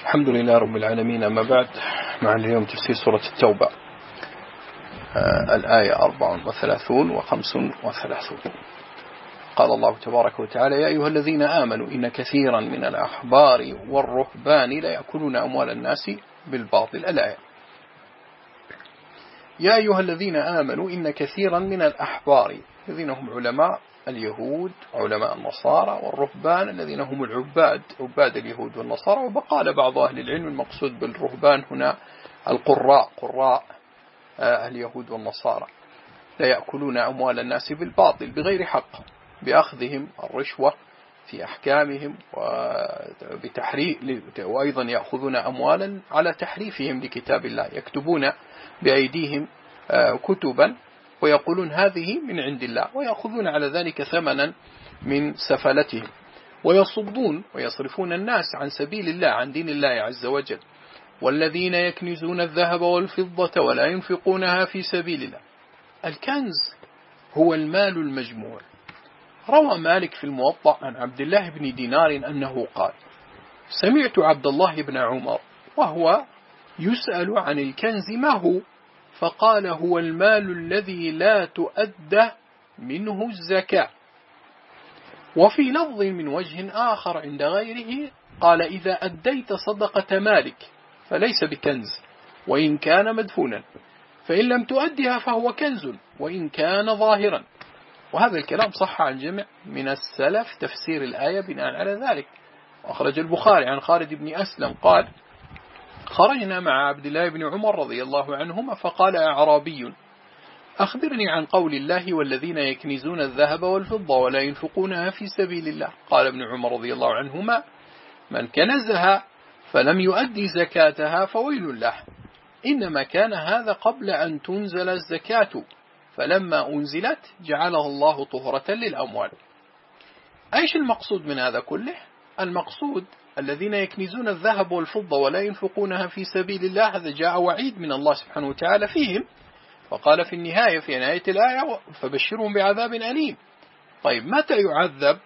الحمد لله رب العالمين. أما بعد، مع اليوم تفسير سورة التوبة، الآية 34 و 35. قال الله تبارك وتعالى: يا أيها الذين آمنوا إن كثيرا من الأحبار والرهبان لا يأكلون أموال الناس بالباطل. الآية: يا أيها الذين آمنوا إن كثيرا من الأحبار الذين هم علماء اليهود، علماء النصارى، والرهبان الذين هم عباد اليهود والنصارى. وقال بعض أهل العلم المقصود بالرهبان هنا قراء اليهود والنصارى، لا يأكلون أموال الناس بالباطل بغير حق، بأخذهم الرشوة في أحكامهم وأيضا يأخذون أموالا على تحريفهم لكتاب الله، يكتبون بأيديهم كتبا ويقولون هذه من عند الله، ويأخذون على ذلك ثمنا من سفلتهم، ويصدون ويصرفون الناس عن سبيل الله، عن دين الله عز وجل. والذين يكنزون الذهب والفضة ولا ينفقونها في سبيل الله. الكنز هو المال المجموع. روى مالك في الموطأ عن عبد الله بن دينار أنه قال: سمعت عبد الله بن عمر وهو يسأل عن الكنز ما هو، فقال: هو المال الذي لا تؤدى منه الزكاة. وفي لفظ من وجه آخر عند غيره قال: إذا أديت صدقة مالك فليس بكنز وإن كان مدفونا، فإن لم تؤدها فهو كنز وإن كان ظاهرا. وهذا الكلام صح عن جمع من السلف تفسير الآية بناء على ذلك. وأخرج البخاري عن خالد بن أسلم قال: خرجنا مع عبد الله بن عمر رضي الله عنهما فقال أعرابي: أخبرني عن قول الله: والذين يكنزون الذهب والفضة ولا ينفقونها في سبيل الله. قال ابن عمر رضي الله عنهما: من كنزها فلم يؤدي زكاتها فويل له، إنما كان هذا قبل أن تنزل الزكاة، فلما أنزلت جعله الله طهرة للأموال. أيش المقصود من هذا كله؟ المقصود الذين يكنزون الذهب والفضة ولا ينفقونها في سبيل الله، هذا جاء وعيد من الله سبحانه وتعالى فيهم، فقال في النهاية في نهاية الآية: فبشرهم بعذاب أليم. طيب، متى يعذب؟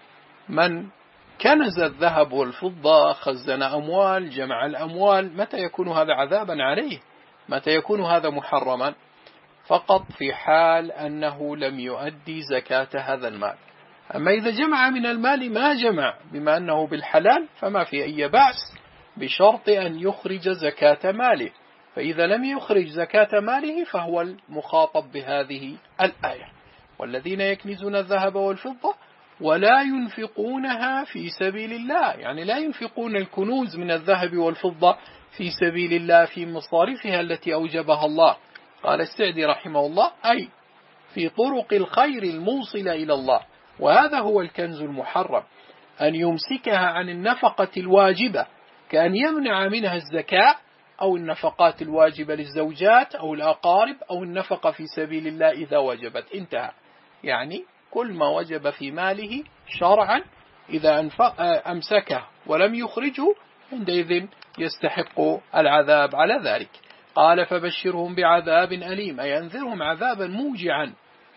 من كنز الذهب والفضة، خزن أموال، جمع الأموال، متى يكون هذا عذابا عليه؟ متى يكون هذا محرما؟ فقط في حال أنه لم يؤدي زكاة هذا المال. أما إذا جمع من المال ما جمع بما أنه بالحلال فما في أي بأس، بشرط أن يخرج زكاة ماله. فإذا لم يخرج زكاة ماله فهو المخاطب بهذه الآية: والذين يكنزون الذهب والفضة ولا ينفقونها في سبيل الله، يعني لا ينفقون الكنوز من الذهب والفضة في سبيل الله في مصارفها التي أوجبها الله. قال السعدي رحمه الله: أي في طرق الخير الموصلة إلى الله. وهذا هو الكنز المحرم، أن يمسكها عن النفقة الواجبة، كأن يمنع منها الزكاة أو النفقات الواجبة للزوجات أو الأقارب أو النفقة في سبيل الله إذا وجبت، انتهى. يعني كل ما وجب في ماله شرعا إذا أمسكه ولم يخرجه عندئذ يستحق العذاب على ذلك. قال: فبشرهم بعذاب أليم، أي أنذرهم عذابا موجعا.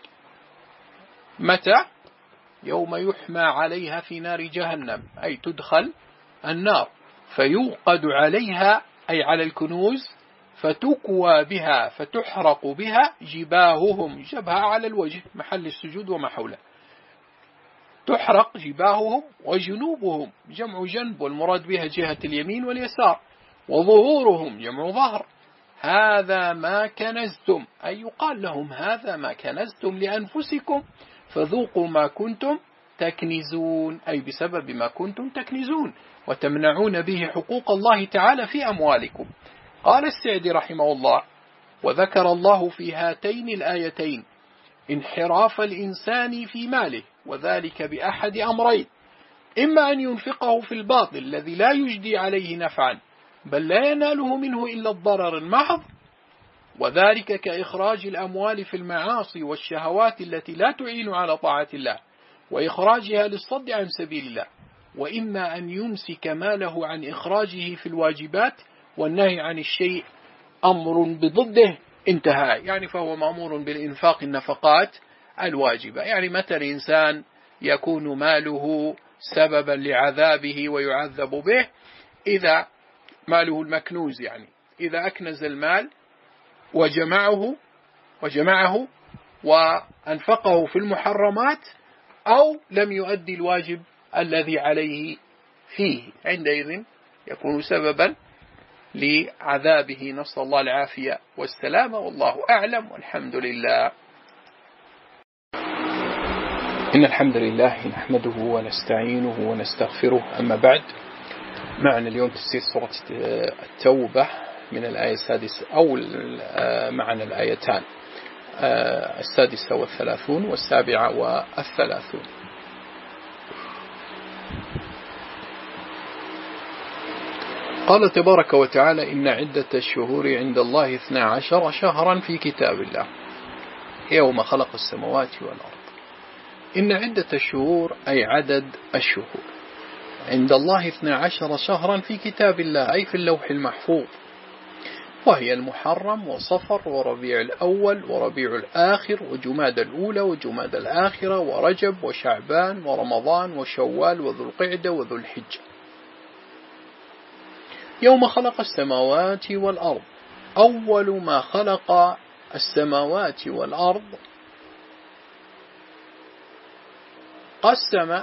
متى؟ يوم يحمى عليها في نار جهنم، أي تدخل النار فيوقد عليها، أي على الكنوز، فتكوى بها، فتحرق بها جباههم، جبهة على الوجه محل السجود وما حوله، تحرق جباههم، وجنوبهم جمع جنب والمراد بها جهة اليمين واليسار، وظهورهم جمع ظهر. هذا ما كنزتم، أي يقال لهم هذا ما كنزتم لأنفسكم فذوقوا ما كنتم تكنزون، أي بسبب ما كنتم تكنزون وتمنعون به حقوق الله تعالى في أموالكم. قال السعدي رحمه الله: وذكر الله في هاتين الآيتين انحراف الإنسان في ماله، وذلك بأحد أمرين: إما أن ينفقه في الباطل الذي لا يجدي عليه نفعا بل لا يناله منه إلا الضرر المحض، وذلك كإخراج الأموال في المعاصي والشهوات التي لا تعين على طاعة الله وإخراجها للصد عن سبيل الله. وإما أن يمسك ماله عن إخراجه في الواجبات والنهي عن الشيء أمر بضده، انتهى. يعني فهو مأمور بالإنفاق النفقات الواجبة. يعني متى الإنسان يكون ماله سببا لعذابه ويعذب به؟ إذا ماله المكنوز، يعني إذا أكنز المال وجمعه وأنفقه في المحرمات أو لم يؤدي الواجب الذي عليه فيه، عندئذ يكون سببا لعذابه، نسأل الله العافية والسلامة، والله أعلم والحمد لله. إن الحمد لله نحمده ونستعينه ونستغفره، أما بعد، معنا اليوم تفسير سورة التوبة من الآية السادسة، أو معنا الآيتان السادسة والثلاثون والسابعة والثلاثون. قال تبارك وتعالى: إن عدة الشهور عند الله 12 شهرا في كتاب الله يوم خلق السماوات والأرض. إن عدة الشهور أي عدد الشهور عند الله 12 شهرا في كتاب الله، أي في اللوح المحفوظ، وهي المحرم وصفر وربيع الأول وربيع الآخر وجماد الأولى وجماد الآخرة ورجب وشعبان ورمضان وشوال وذو القعدة وذو الحجة. يوم خلق السماوات والأرض، أول ما خلق السماوات والأرض قسم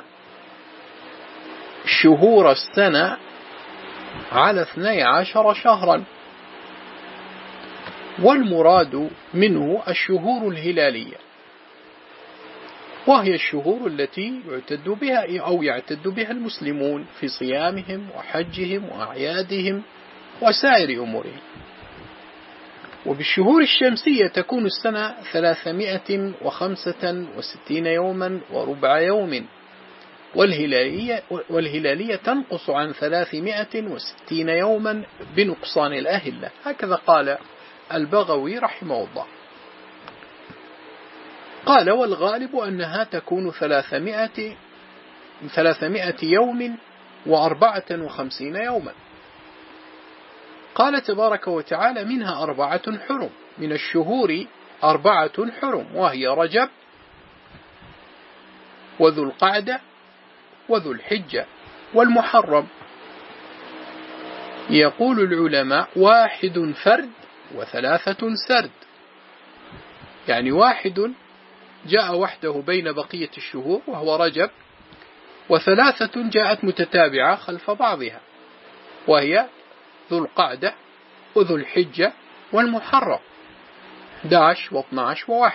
شهور السنة على 12 شهرا، والمراد منه الشهور الهلالية، وهي الشهور التي يعتد بها المسلمون في صيامهم وحجهم وأعيادهم وسائر أمورهم. وبالشهور الشمسية تكون السنة 365 يوما وربع يوم، والهلالية تنقص عن 360 يوما بنقصان الأهلة، هكذا قال البغوي رحمه الله. قال: والغالب أنها تكون 300 يوم و54 يوما. قال تبارك وتعالى: منها 4 حرم، من الشهور 4 حرم، وهي رجب وذو القعدة وذو الحجة والمحرم. يقول العلماء: 1 فرد و3 سرد، يعني 1 جاء وحده بين بقية الشهور وهو رجب، و3 جاءت متتابعة خلف بعضها وهي ذو القعدة وذو الحجة والمحرم، 11 و12 و1.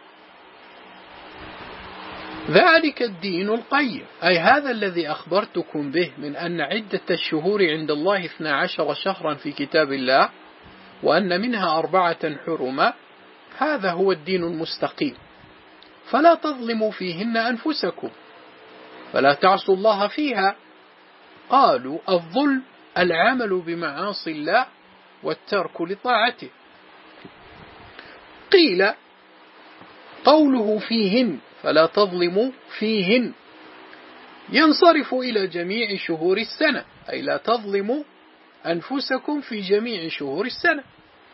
ذلك الدين القيم، أي هذا الذي أخبرتكم به من أن عدة الشهور عند الله 12 شهرا في كتاب الله، وأن منها 4 حرما، هذا هو الدين المستقيم. فلا تظلموا فيهن أنفسكم فلا تعصوا الله فيها. قالوا: الظلم العمل بمعاصي الله والترك لطاعته. قيل: قوله فيهن فلا تظلموا فيهن ينصرف إلى جميع شهور السنة، أي لا تظلموا أنفسكم في جميع شهور السنة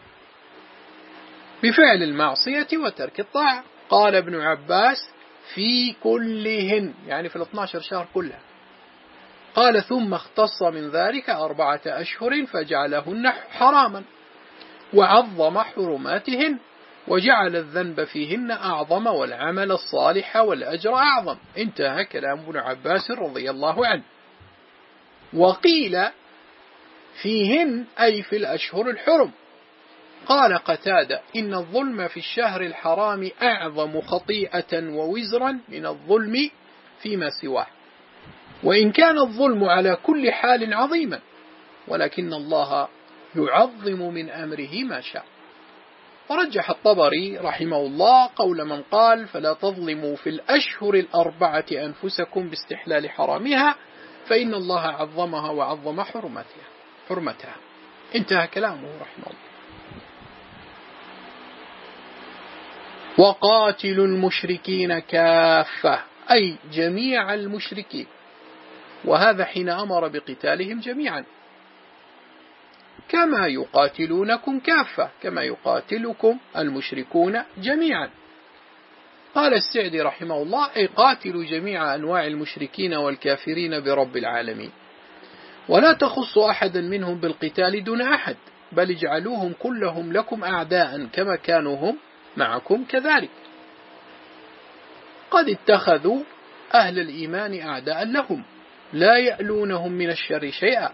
بفعل المعصية وترك الطاعة. قال ابن عباس: في كلهن، يعني في 12 شهر كلها. قال: ثم اختص من ذلك 4 أشهر فجعلهن حراما وعظم حرماتهن، وجعل الذنب فيهن أعظم والعمل الصالح والأجر أعظم. انتهى كلام ابن عباس رضي الله عنه. وقيل: فيهن أي في الأشهر الحرم. قال قتادة: إن الظلم في الشهر الحرام أعظم خطيئة ووزرا من الظلم فيما سواه، وإن كان الظلم على كل حال عظيما، ولكن الله يعظم من أمره ما شاء. ورجح الطبري رحمه الله قول من قال: فلا تظلموا في الأشهر 4 أنفسكم باستحلال حرامها، فإن الله عظمها وعظم حرمتها. انتهى كلامه رحمه الله. وقاتلوا المشركين كافة، أي جميع المشركين، وهذا حين أمر بقتالهم جميعا، كما يقاتلونكم كافة، كما يقاتلكم المشركون جميعا. قال السعدي رحمه الله: أي قاتلوا جميع أنواع المشركين والكافرين برب العالمين. ولا تخص أحدا منهم بالقتال دون أحد، بل اجعلوهم كلهم لكم أعداء كما كانوا هم معكم كذلك. قد اتخذوا أهل الإيمان أعداء لهم لا يألونهم من الشر شيئا.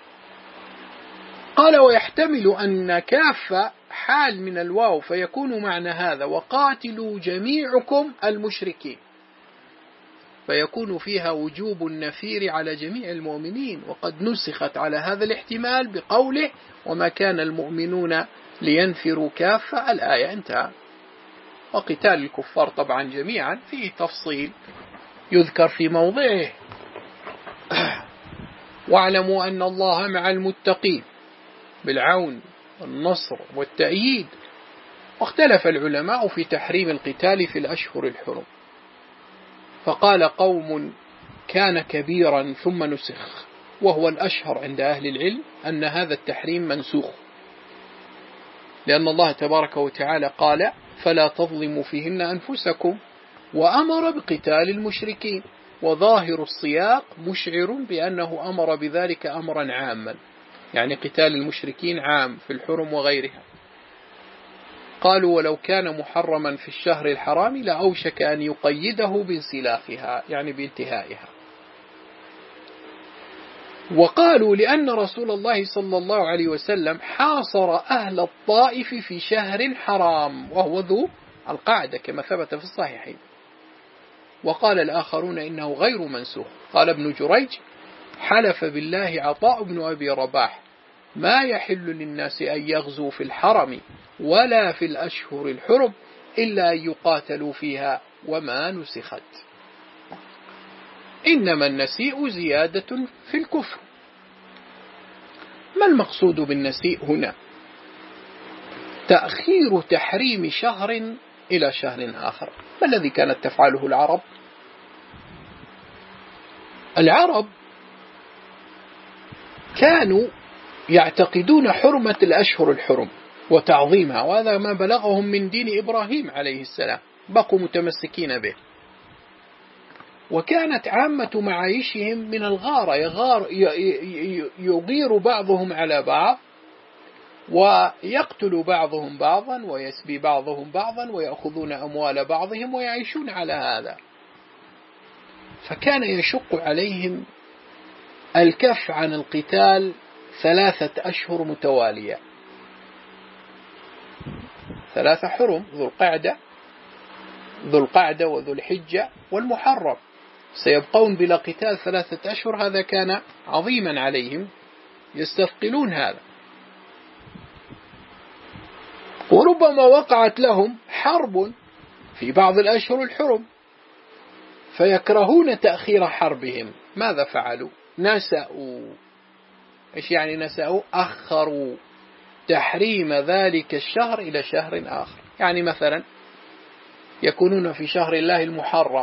قال ويحتمل أن كافة حال من الواو فيكون معنى هذا وقاتلوا جميعكم المشركين، فيكون فيها وجوب النفير على جميع المؤمنين، وقد نسخت على هذا الاحتمال بقوله وما كان المؤمنون لينفروا كافة. الآية انتهى. وقتال الكفار طبعا جميعا فيه تفصيل يذكر في موضعه. واعلموا أن الله مع المتقين بالعون والنصر والتأييد. واختلف العلماء في تحريم القتال في الأشهر الحرم، فقال قوم كان كبيرا ثم نسخ، وهو الأشهر عند أهل العلم أن هذا التحريم منسوخ، لأن الله تبارك وتعالى قال فلا تظلموا فيهن أنفسكم وأمر بقتال المشركين، وظاهر السياق مشعر بأنه أمر بذلك أمرا عاما، يعني قتال المشركين عام في الحرم وغيرها. قالوا ولو كان محرما في الشهر الحرام لأوشك أن يقيده بانسلاخها، يعني بانتهائها. وقالوا لأن رسول الله صلى الله عليه وسلم حاصر أهل الطائف في شهر حرام وهو ذو القعدة كما ثبت في الصحيحين. وقال الآخرون إنه غير منسوخ. قال ابن جريج حلف بالله عطاء بن أبي رباح ما يحل للناس أن يغزوا في الحرم ولا في الأشهر الحرم إلا أن يقاتلوا فيها وما نسخت. إنما النسيء زيادة في الكفر. ما المقصود بالنسيء هنا؟ تأخير تحريم شهر إلى شهر آخر. ما الذي كانت تفعله العرب؟ العرب كانوا يعتقدون حرمة الأشهر الحرم وتعظيمها، وهذا ما بلغهم من دين إبراهيم عليه السلام، بقوا متمسكين به. وكانت عامة معايشهم من الغارة، يغير بعضهم على بعض ويقتل بعضهم بعضا ويسبي بعضهم بعضا ويأخذون أموال بعضهم ويعيشون على هذا. فكان يشق عليهم الكف عن القتال 3 أشهر متوالية، 3 حرم، ذو القعدة وذو الحجة والمحرم، سيبقون بلا قتال 3 أشهر. هذا كان عظيما عليهم، يستثقلون هذا. وربما وقعت لهم حرب في بعض الأشهر الحرم فيكرهون تأخير حربهم. ماذا فعلوا؟ نسأوا. إيش يعني نسأوا؟ أخروا تحريم ذلك الشهر إلى شهر آخر. يعني مثلا يكونون في شهر الله المحرم،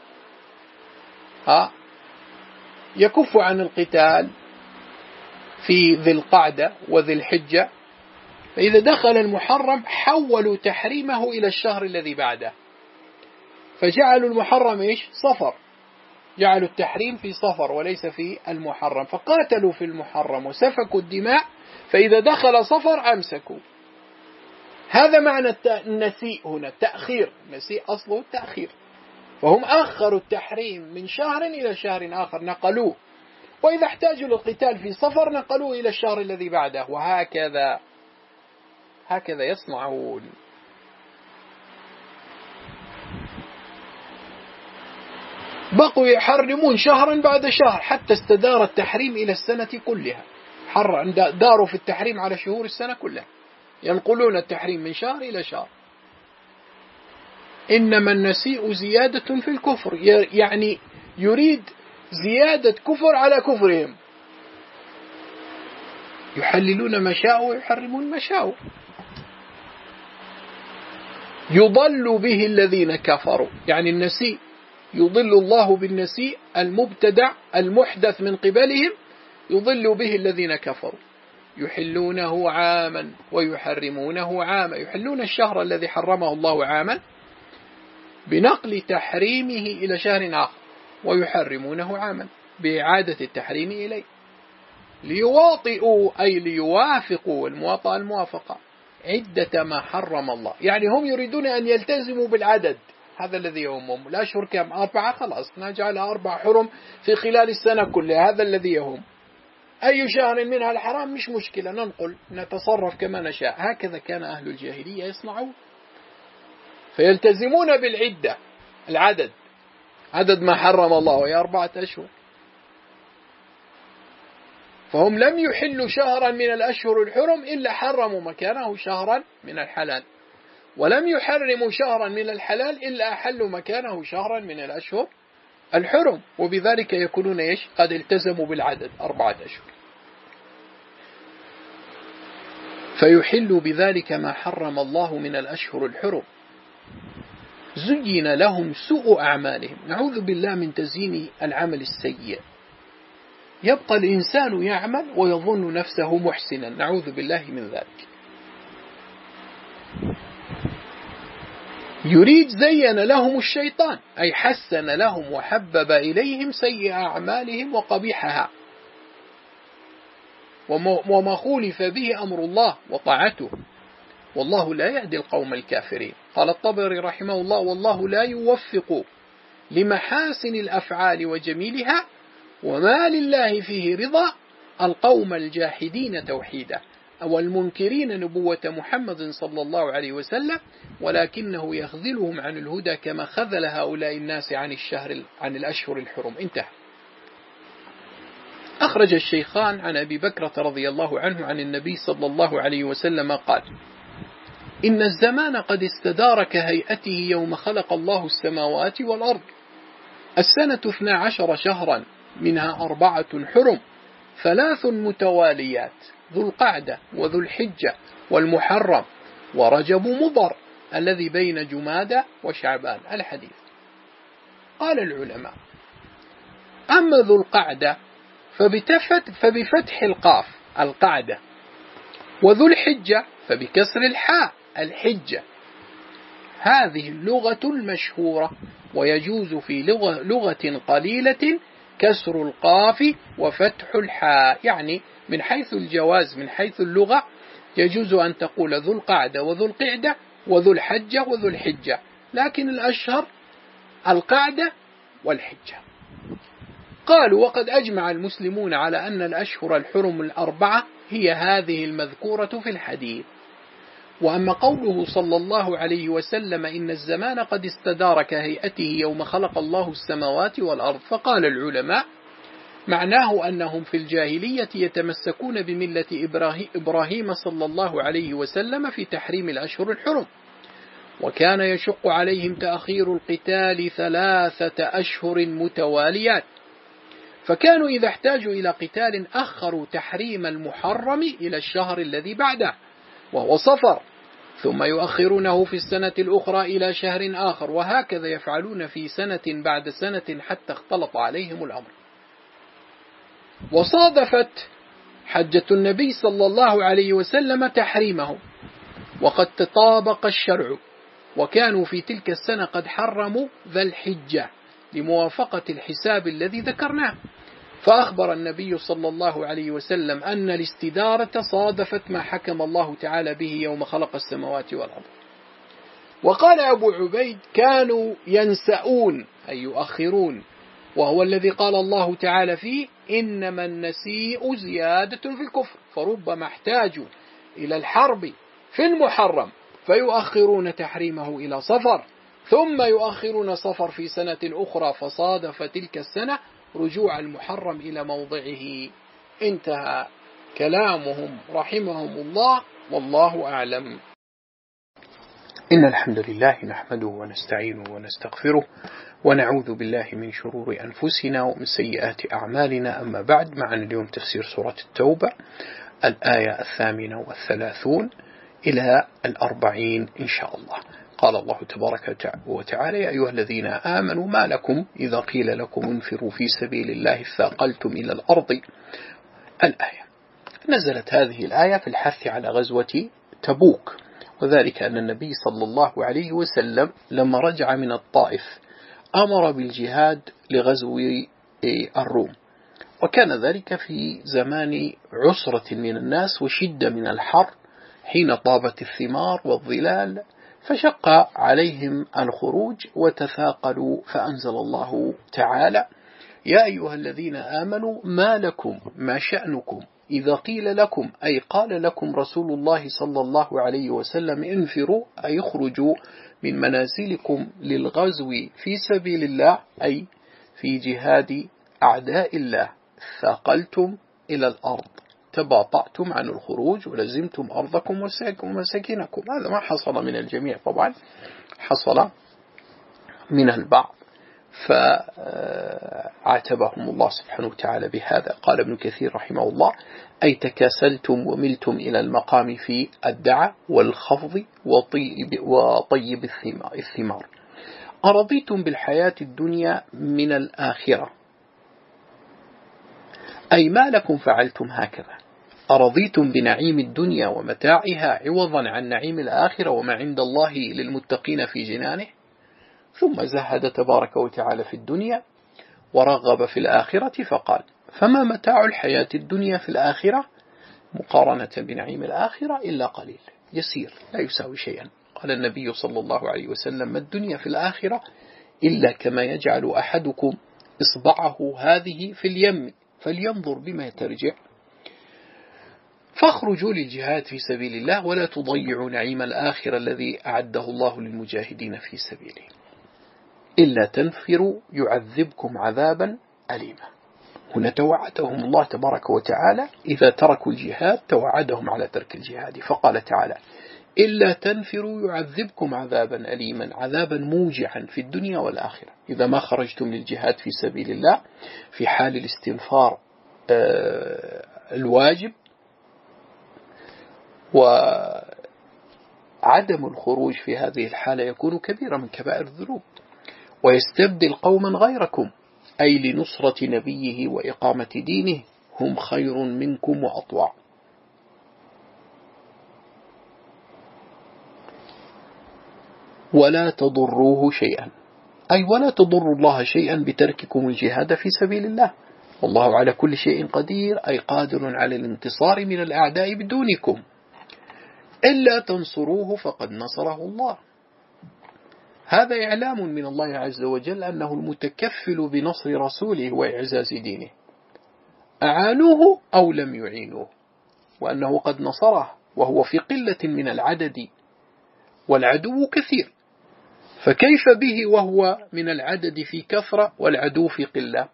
يكف عن القتال في ذي القعدة وذي الحجة، فإذا دخل المحرم حولوا تحريمه إلى الشهر الذي بعده، فجعلوا المحرم إيش؟ صفر، جعلوا التحريم في صفر وليس في المحرم، فقاتلوا في المحرم وسفكوا الدماء، فإذا دخل صفر أمسكوا. هذا معنى النسيء هنا، التأخير. النسيء أصله التأخير، فهم أخروا التحريم من شهر إلى شهر آخر، نقلوه، وإذا احتاجوا للقتال في صفر نقلوه إلى الشهر الذي بعده، وهكذا يصنعون. بقوا يحرمون شهرا بعد شهر حتى استدار التحريم إلى السنة كلها. داروا في التحريم على شهور السنة كلها، ينقلون التحريم من شهر إلى شهر. إنما النسيء زيادة في الكفر، يعني يريد زيادة كفر على كفرهم، يحللون ما شاءوا ويحرمون ما شاءوا. يضل به الذين كفروا، يعني النسيء يضل الله بالنسيء المبتدع المحدث من قبلهم، يضل به الذين كفروا. يحلونه عاما ويحرمونه عاما، يحلون الشهر الذي حرمه الله عاما بنقل تحريمه إلى شهر آخر، ويحرمونه عاما بإعادة التحريم إليه. ليواطئوا أي ليوافقوا، المواطأة الموافقة، عدة ما حرم الله. يعني هم يريدون أن يلتزموا بالعدد، هذا الذي يهمهم. الأشهر كم؟ 4، خلاص نجعلها 4 حرم في خلال السنة كلها، هذا الذي يهم. أي شهر منها الحرام مش مشكلة، ننقل نتصرف كما نشاء. هكذا كان أهل الجاهلية يصنعون، فيلتزمون بالعدة، العدد، عدد ما حرم الله وهي 4 أشهر. فهم لم يحلوا شهرا من الأشهر الحرم إلا حرموا مكانه شهرا من الحلال، ولم يحرموا شهرا من الحلال إلا أحلوا مكانه شهرا من الأشهر الحرم، وبذلك يكونون قد التزموا بالعدد 4 أشهر. فيحل بذلك ما حرم الله من الأشهر الحرم. زين لهم سوء أعمالهم، نعوذ بالله من تزيين العمل السيء. يبقى الإنسان يعمل ويظن نفسه محسنا، نعوذ بالله من ذلك. يريد زين لهم الشيطان، أي حسن لهم وحبب إليهم سيء أعمالهم وقبيحها، وما خولف به أمر الله وطاعته، والله لا يهدي القوم الكافرين. قال الطبري رحمه الله: والله لا يوفق لمحاسن الأفعال وجميلها، وما لله فيه رضا، القوم الجاحدين توحيده والمنكرين نبوة محمد صلى الله عليه وسلم، ولكنه يخذلهم عن الهدى كما خذل هؤلاء الناس عن الأشهر الحرم. انتهى. أخرج الشيخان عن أبي بكرة رضي الله عنه عن النبي صلى الله عليه وسلم قال: إن الزمان قد استدار كهيئته يوم خلق الله السماوات والأرض. السنة 12 شهرا، منها 4 حرم، 3 متواليات، ذو القعدة وذو الحجة والمحرم ورجب مضر الذي بين جمادى وشعبان. الحديث. قال العلماء: أما ذو القعدة فبفتح القاف القعدة، وذو الحجة فبكسر الحاء الحجة. هذه اللغة المشهورة، ويجوز في لغة قليلة كسر القاف وفتح الحاء. يعني من حيث الجواز، من حيث اللغة، يجوز أن تقول ذو القعدة وذو القعدة وذو الحجة وذو الحجة، لكن الأشهر القعدة والحجة. قالوا: وقد أجمع المسلمون على أن الأشهر الحرم 4 هي هذه المذكورة في الحديث. وأما قوله صلى الله عليه وسلم: إن الزمان قد استدار كهيئته يوم خلق الله السماوات والأرض، فقال العلماء: معناه أنهم في الجاهلية يتمسكون بملة إبراهيم صلى الله عليه وسلم في تحريم الأشهر الحرم، وكان يشق عليهم تأخير القتال 3 أشهر متواليات، فكانوا إذا احتاجوا إلى قتال أخروا تحريم المحرم إلى الشهر الذي بعده وهو صفر، ثم يؤخرونه في السنة الأخرى إلى شهر آخر، وهكذا يفعلون في سنة بعد سنة حتى اختلط عليهم الأمر. وصادفت حجة النبي صلى الله عليه وسلم تحريمه، وقد تطابق الشرع، وكانوا في تلك السنة قد حرموا ذا الحجة لموافقة الحساب الذي ذكرناه. فأخبر النبي صلى الله عليه وسلم أن الاستدارة صادفت ما حكم الله تعالى به يوم خلق السماوات والأرض. وقال أبو عبيد: كانوا ينسؤون أي يؤخرون، وهو الذي قال الله تعالى فيه: إنما النسيء زيادة في الكفر، فربما احتاجوا إلى الحرب في المحرم فيؤخرون تحريمه إلى صفر، ثم يؤخرون صفر في سنة أخرى، فصادف تلك السنة رجوع المحرم إلى موضعه. انتهى كلامهم رحمهم الله، والله أعلم. إن الحمد لله نحمده ونستعينه ونستغفره، ونعوذ بالله من شرور أنفسنا ومن سيئات أعمالنا. أما بعد، معنا اليوم تفسير سورة التوبة، الآية 38 إلى 40 إن شاء الله. قال الله تبارك وتعالى: يا أيها الذين آمنوا ما لكم إذا قيل لكم انفروا في سبيل الله اثاقلتم إلى الأرض. الآية. نزلت هذه الآية في الحث على غزوة تبوك، وذلك أن النبي صلى الله عليه وسلم لما رجع من الطائف أمر بالجهاد لغزو الروم، وكان ذلك في زمان عسرة من الناس وشدة من الحر حين طابت الثمار والظلال، فشق عليهم الخروج وتثاقلوا، فأنزل الله تعالى: يا أيها الذين آمنوا ما لكم ما شأنكم إذا قيل لكم، أي قال لكم رسول الله صلى الله عليه وسلم: انفروا، أي اخرجوا من منازلكم للغزو في سبيل الله، أي في جهاد أعداء الله، ثاقلتم إلى الأرض، تباطأتم عن الخروج ولزمتم أرضكم ومساكنكم. هذا ما حصل من الجميع طبعا، حصل من البعض، فعاتبهم الله سبحانه وتعالى بهذا. قال ابن كثير رحمه الله: أي تكاسلتم وملتم إلى المقام في الدعة والخفض وطيب الثمار. أرضيتم بالحياة الدنيا من الآخرة، أي ما لكم فعلتم هكذا؟ أرضيتم بنعيم الدنيا ومتاعها عوضا عن نعيم الآخرة وما عند الله للمتقين في جنانه؟ ثم زهد تبارك وتعالى في الدنيا ورغب في الآخرة، فقال: فما متاع الحياة الدنيا في الآخرة مقارنة بنعيم الآخرة إلا قليل يسير لا يساوي شيئا. قال النبي صلى الله عليه وسلم: ما الدنيا في الآخرة إلا كما يجعل أحدكم إصبعه هذه في اليم فلينظر بما ترجع. فاخرجوا للجهاد في سبيل الله ولا تضيعوا نعيم الآخرة الذي أعده الله للمجاهدين في سبيله. إلا تنفروا يعذبكم عذابا أليما. هنا توعدهم الله تبارك وتعالى إذا تركوا الجهاد، توعدهم على ترك الجهاد، فقال تعالى: إلا تنفروا يعذبكم عذابا أليما، عذابا موجعا في الدنيا والآخرة. إذا ما خرجتم للجهاد في سبيل الله في حال الاستنفار الواجب، وعدم الخروج في هذه الحالة يكون كبيرا من كبائر الذنوب. ويستبدل قوما غيركم، أي لنصرة نبيه وإقامة دينه، هم خير منكم وأطوع. ولا تضروه شيئا، أي ولا تضر الله شيئا بترككم الجهاد في سبيل الله، والله على كل شيء قدير، أي قادر على الانتصار من الأعداء بدونكم. إلا تنصروه فقد نصره الله. هذا إعلام من الله عز وجل أنه المتكفل بنصر رسوله وإعزاز دينه، أعانوه أو لم يعينوه، وأنه قد نصره وهو في قلة من العدد والعدو كثير، فكيف به وهو من العدد في كثرة والعدو في قلة؟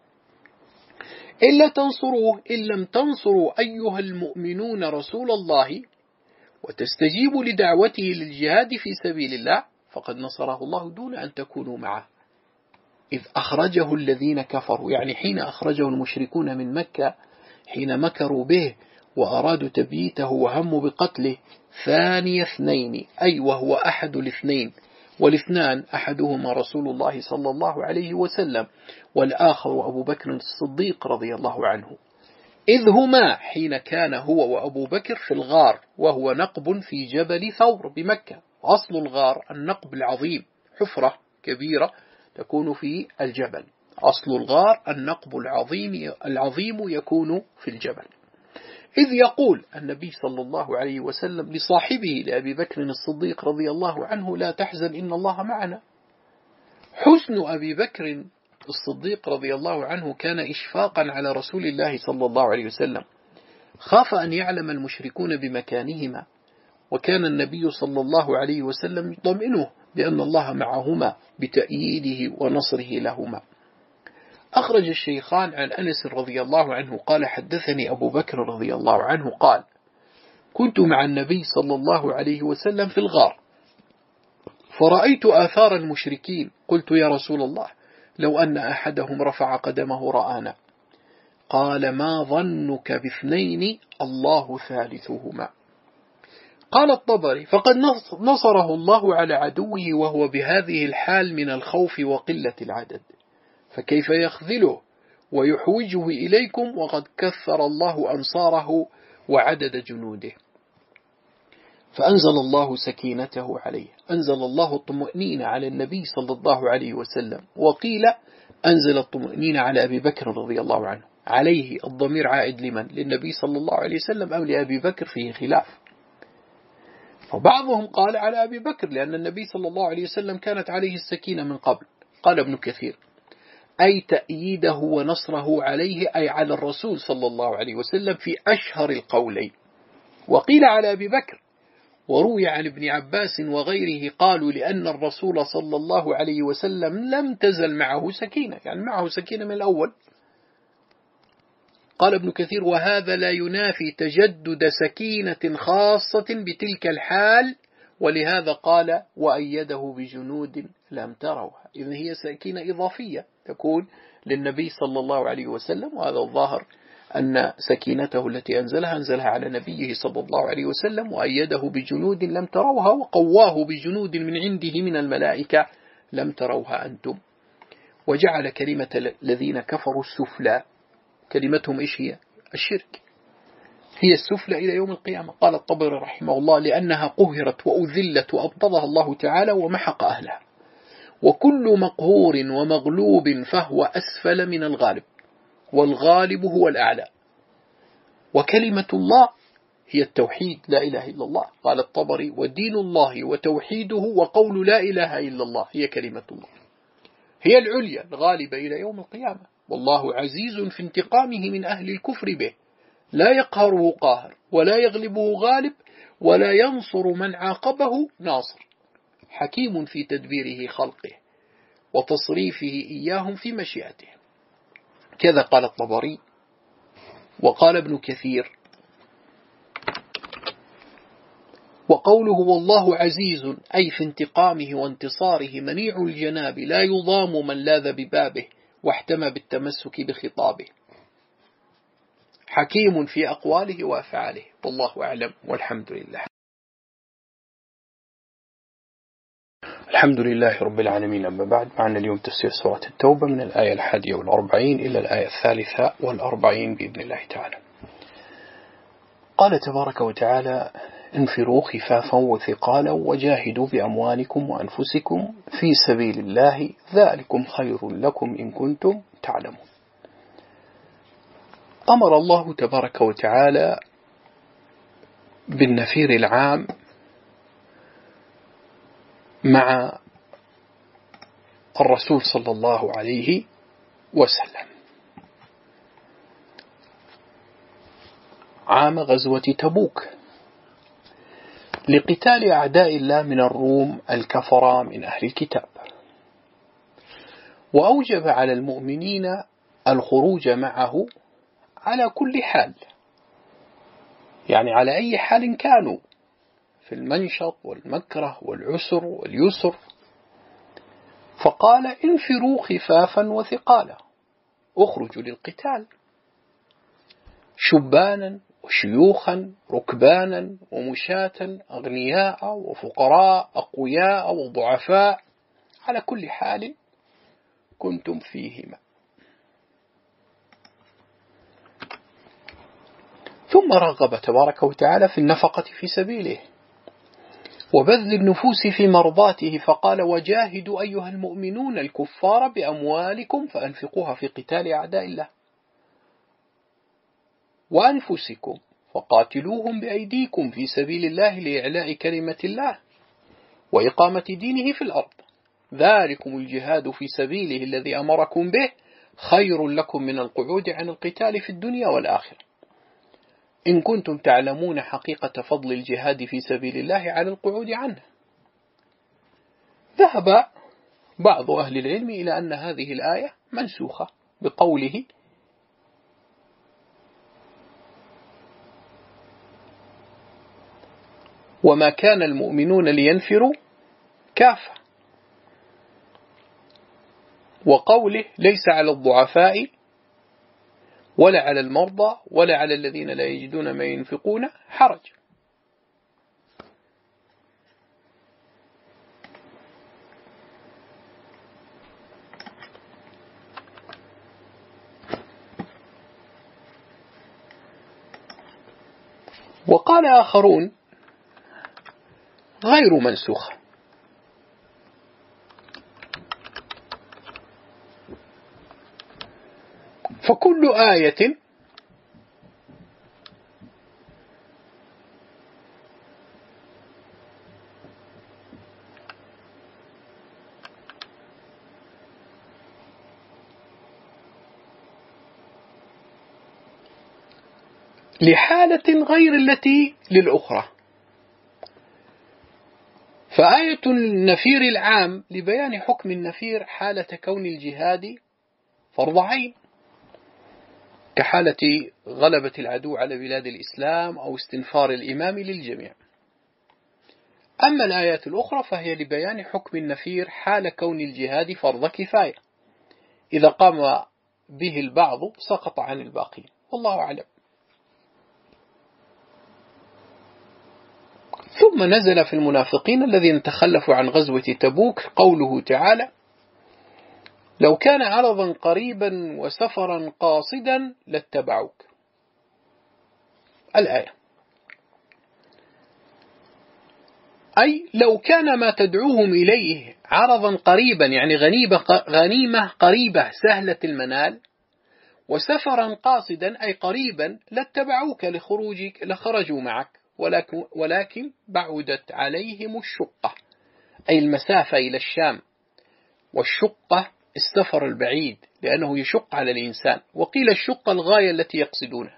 إلا تنصروه، إن لم تنصروا أيها المؤمنون رسول الله وتستجيبوا لدعوته للجهاد في سبيل الله فقد نصره الله دون أن تكونوا معه. إذ أخرجه الذين كفروا، يعني حين أخرجه المشركون من مكة، حين مكروا به وأرادوا تبييته وهموا بقتله، ثاني اثنين، أي وهو أحد الاثنين، والاثنان أحدهما رسول الله صلى الله عليه وسلم، والآخر أبو بكر الصديق رضي الله عنه، إذ هما حين كان هو وأبو بكر في الغار، وهو نقب في جبل ثور بمكة. أصل الغار النقب العظيم، حفرة كبيرة تكون في الجبل. أصل الغار النقب العظيم يكون في الجبل. إذ يقول النبي صلى الله عليه وسلم لصاحبه لأبي بكر الصديق رضي الله عنه: لا تحزن إن الله معنا. حزن أبي بكر الصديق رضي الله عنه كان إشفاقا على رسول الله صلى الله عليه وسلم، خاف أن يعلم المشركون بمكانهما، وكان النبي صلى الله عليه وسلم يطمئنه بأن الله معهما بتأييده ونصره لهما. أخرج الشيخان عن أنس رضي الله عنه قال: حدثني أبو بكر رضي الله عنه قال: كنت مع النبي صلى الله عليه وسلم في الغار، فرأيت آثار المشركين، قلت: يا رسول الله، لو أن أحدهم رفع قدمه رآنا. قال: ما ظنك باثنين الله ثالثهما. قال الطبري: فقد نصره الله على عدوه وهو بهذه الحال من الخوف وقلة العدد، فكيف يخذله ويحوجه إليكم وقد كثر الله أنصاره وعدد جنوده. فأنزل الله سكينته عليه، أنزل الله الطمأنينة على النبي صلى الله عليه وسلم، وقيل أنزل الطمأنينة على أبي بكر رضي الله عنه، عليه الضمير عائد لمن؟ للنبي صلى الله عليه وسلم أم لأبي بكر؟ فيه خلاف. فبعضهم قال على أبي بكر لأن النبي صلى الله عليه وسلم كانت عليه السكينة من قبل. قال ابن كثير أي تأييده ونصره عليه، أي على الرسول صلى الله عليه وسلم في أشهر القولين. وقيل على أبي بكر، وروي عن ابن عباس وغيره قالوا لأن الرسول صلى الله عليه وسلم لم تزل معه سكينة، يعني معه سكينة من الأول. قال ابن كثير وهذا لا ينافي تجدد سكينة خاصة بتلك الحال، ولهذا قال وأيده بجنود لم تروها، إذن هي سكينة إضافية تكون للنبي صلى الله عليه وسلم. وهذا الظاهر أن سكينته التي أنزلها على نبيه صلى الله عليه وسلم، وأيده بجنود لم تروها، وقواه بجنود من عنده من الملائكة لم تروها أنتم. وجعل كلمة الذين كفروا السفلى، كلمتهم إيش هي؟ الشرك، هي السفلى إلى يوم القيامة. قال الطبري رحمه الله لأنها قهرت وأذلت وأبطلها الله تعالى ومحق أهلها، وكل مقهور ومغلوب فهو أسفل من الغالب، والغالب هو الأعلى. وكلمة الله هي التوحيد، لا إله إلا الله. قال الطبري ودين الله وتوحيده وقول لا إله إلا الله هي كلمة الله، هي العليا الغالبة إلى يوم القيامة. والله عزيز في انتقامه من أهل الكفر به، لا يقهره قاهر ولا يغلبه غالب ولا ينصر من عاقبه ناصر، حكيم في تدبيره خلقه وتصريفه إياهم في مشيئته. كذا قال الطبري. وقال ابن كثير وقوله والله عزيز أي في انتقامه وانتصاره منيع الجناب لا يضام من لاذ ببابه واحتمى بالتمسك بخطابه، حكيم في أقواله وأفعاله. والله أعلم والحمد لله. الحمد لله رب العالمين. أما بعد، معنا اليوم تفسير سورة التوبة من الآية 41 إلى الآية 43 بإذن الله تعالى. قال تبارك وتعالى انفروا خفافا وثقالا وجاهدوا بأموالكم وأنفسكم في سبيل الله ذلكم خير لكم إن كنتم تعلمون. أمر الله تبارك وتعالى بالنفير العام مع الرسول صلى الله عليه وسلم عام غزوة تبوك لقتال أعداء الله من الروم الكفرة من أهل الكتاب، وأوجب على المؤمنين الخروج معه على كل حال، يعني على أي حال كانوا، في المنشط والمكره والعسر واليسر. فقال انفروا خفافا وثقالا، اخرجوا للقتال شبانا وشيوخا ركبانا ومشاة أغنياء وفقراء أقوياء وضعفاء، على كل حال كنتم فيهما. ثم رغب تبارك وتعالى في النفقة في سبيله وبذل النفوس في مرضاته، فقال وجاهدوا أيها المؤمنون الكفار بأموالكم فأنفقوها في قتال أعداء الله، وأنفسكم فقاتلوهم بأيديكم في سبيل الله لإعلاء كلمة الله وإقامة دينه في الأرض، ذلكم الجهاد في سبيله الذي أمركم به خير لكم من القعود عن القتال في الدنيا والآخرة، إن كنتم تعلمون حقيقة فضل الجهاد في سبيل الله على القعود عنه. ذهب بعض أهل العلم إلى أن هذه الآية منسوخة بقوله وما كان المؤمنون لينفروا كافة، وقوله ليس على الضعفاء ولا على المرضى ولا على الذين لا يجدون ما ينفقون حرج. وقال آخرون غير منسوخ، فكل آية لحالة غير التي للأخرى. فآية النفير العام لبيان حكم النفير حالة كون الجهاد فرض عين، كحالة غلبة العدو على بلاد الإسلام أو استنفار الإمام للجميع. أما الآيات الأخرى فهي لبيان حكم النفير حال كون الجهاد فرض كفاية، إذا قام به البعض سقط عن الباقين، والله أعلم. ثم نزل في المنافقين الذين تخلفوا عن غزوة تبوك قوله تعالى: لو كان عرضا قريبا وسفرا قاصدا لاتبعوك. الآية، أي لو كان ما تدعوهم إليه عرضا قريبا، يعني غنيمة قريبة سهلة المنال، وسفرا قاصدا أي قريبا، لاتبعوك لخروجك، لخرجوا معك، ولكن بعدت عليهم الشقة، أي المسافة إلى الشام، والشقة السفر البعيد لأنه يشق على الإنسان، وقيل الشقة الغاية التي يقصدونها.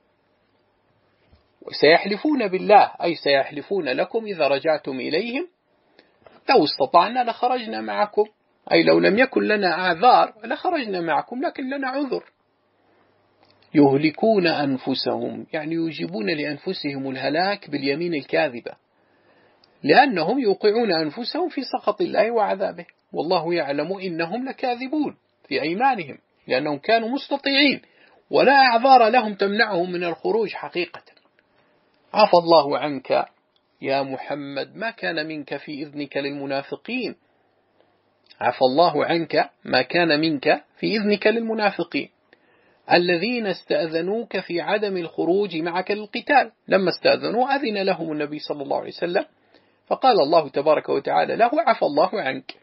وسيحلفون بالله، أي سيحلفون لكم إذا رجعتم إليهم لو استطعنا لخرجنا معكم، أي لو لم يكن لنا أعذار لخرجنا معكم لكن لنا عذر. يهلكون أنفسهم، يعني يوجبون لأنفسهم الهلاك باليمين الكاذبة، لأنهم يوقعون أنفسهم في سخط الله وعذابه، والله يعلم إنهم لكاذبون في أيمانهم، لأنهم كانوا مستطيعين ولا أعذار لهم تمنعهم من الخروج حقيقة. عفى الله عنك يا محمد ما كان منك في إذنك للمنافقين، عفى الله عنك ما كان منك في إذنك للمنافقين الذين استأذنوك في عدم الخروج معك للقتال. لما استأذنوا أذن لهم النبي صلى الله عليه وسلم، فقال الله تبارك وتعالى له: عفى الله عنك.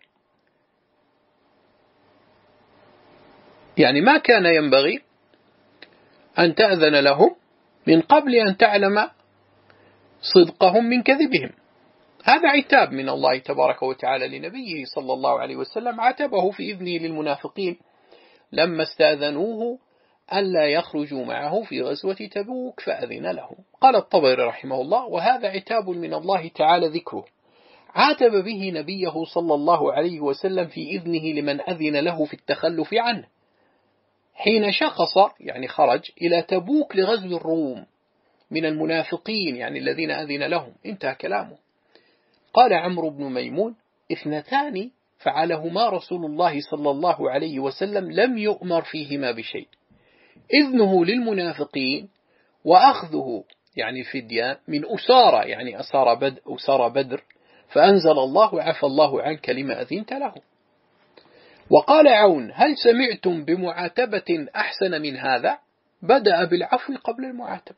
يعني ما كان ينبغي أن تأذن لهم من قبل أن تعلم صدقهم من كذبهم. هذا عتاب من الله تبارك وتعالى لنبيه صلى الله عليه وسلم، عاتبه في إذنه للمنافقين لما استأذنوه ألا يخرجوا معه في غزوة تبوك فأذن لهم. قال الطبري رحمه الله: وهذا عتاب من الله تعالى ذكره، عاتب به نبيه صلى الله عليه وسلم في إذنه لمن أذن له في التخلف عنه حين شخص، يعني خرج إلى تبوك لغزو الروم من المنافقين، يعني الذين أذن لهم. انتهى كلامه. قال عمرو بن ميمون: اثنتان فعلهما رسول الله صلى الله عليه وسلم لم يؤمر فيهما بشيء: إذنه للمنافقين، وأخذه يعني فدية من أسارة، يعني أسارة بدر، فأنزل الله: عفى الله عنك لما أذنت له. وقال عون: هل سمعتم بمعاتبة أحسن من هذا؟ بدأ بالعفو قبل المعاتبة.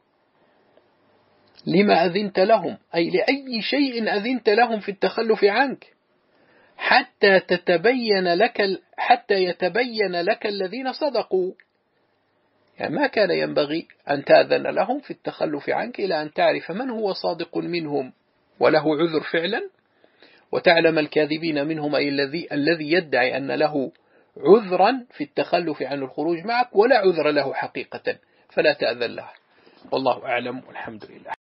لما أذنت لهم، أي لأي شيء أذنت لهم في التخلف عنك حتى يتبين لك الذين صدقوا. يعني ما كان ينبغي أن تأذن لهم في التخلف عنك إلى أن تعرف من هو صادق منهم وله عذر فعلا، وتعلم الكاذبين منهم، أي الذي يدعي أن له عذرا في التخلف عن الخروج معك ولا عذر له حقيقة، فلا تأذن له. والله أعلم والحمد لله.